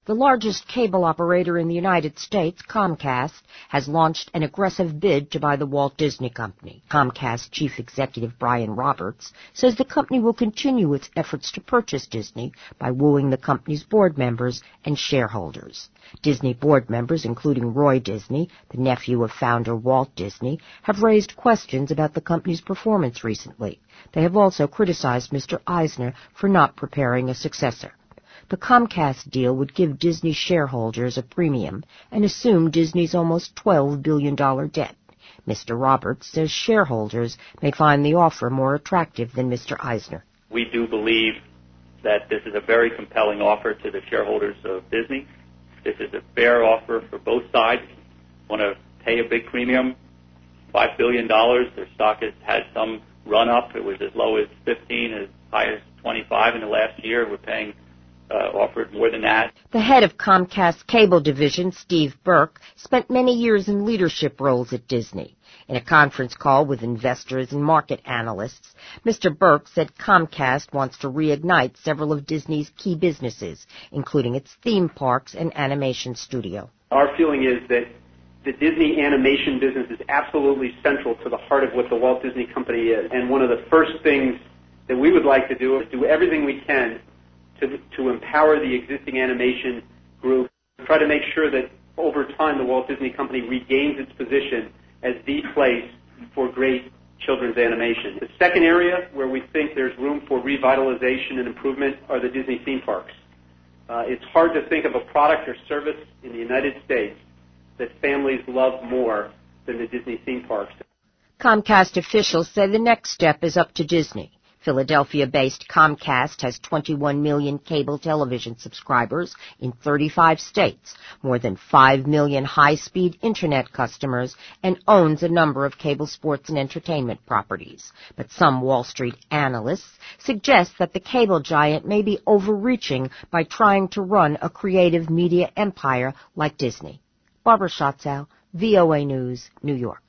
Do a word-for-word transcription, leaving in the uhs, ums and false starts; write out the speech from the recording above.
The largest cable operator in the United States, Comcast, has launched an aggressive bid to buy the Walt Disney Company. Comcast Chief Executive Brian Roberts says the company will continue its efforts to purchase Disney by wooing the company's board members and shareholders. Disney board members, including Roy Disney, the nephew of founder Walt Disney, have raised questions about the company's performance recently. They have also criticized Mister Eisner for not preparing a successor. The Comcast deal would give Disney shareholders a premium and assume Disney's almost twelve billion dollars debt. Mister Roberts says shareholders may find the offer more attractive than Mister Eisner. We do believe that this is a very compelling offer to the shareholders of Disney. This is a fair offer for both sides. Want to pay a big premium, five billion dollars. Their stock has had some run-up. It was as low as fifteen, as high as twenty-five in the last year. We're paying Uh, offered more than that. The head of Comcast's cable division, Steve Burke, spent many years in leadership roles at Disney. In a conference call with investors and market analysts, Mister Burke said Comcast wants to reignite several of Disney's key businesses, including its theme parks and animation studio. Our feeling is that the Disney animation business is absolutely central to the heart of what the Walt Disney Company is. And one of the first things that we would like to do is do everything we can To, to empower the existing animation group, try to make sure that over time the Walt Disney Company regains its position as the place for great children's animation. The second area where we think there's room for revitalization and improvement are the Disney theme parks. Uh, it's hard to think of a product or service in the United States that families love more than the Disney theme parks. Comcast officials say the next step is up to Disney. Philadelphia-based Comcast has twenty-one million cable television subscribers in thirty-five states, more than five million high-speed Internet customers, and owns a number of cable sports and entertainment properties. But some Wall Street analysts suggest that the cable giant may be overreaching by trying to run a creative media empire like Disney. Barbara Schatzow, V O A News, New York.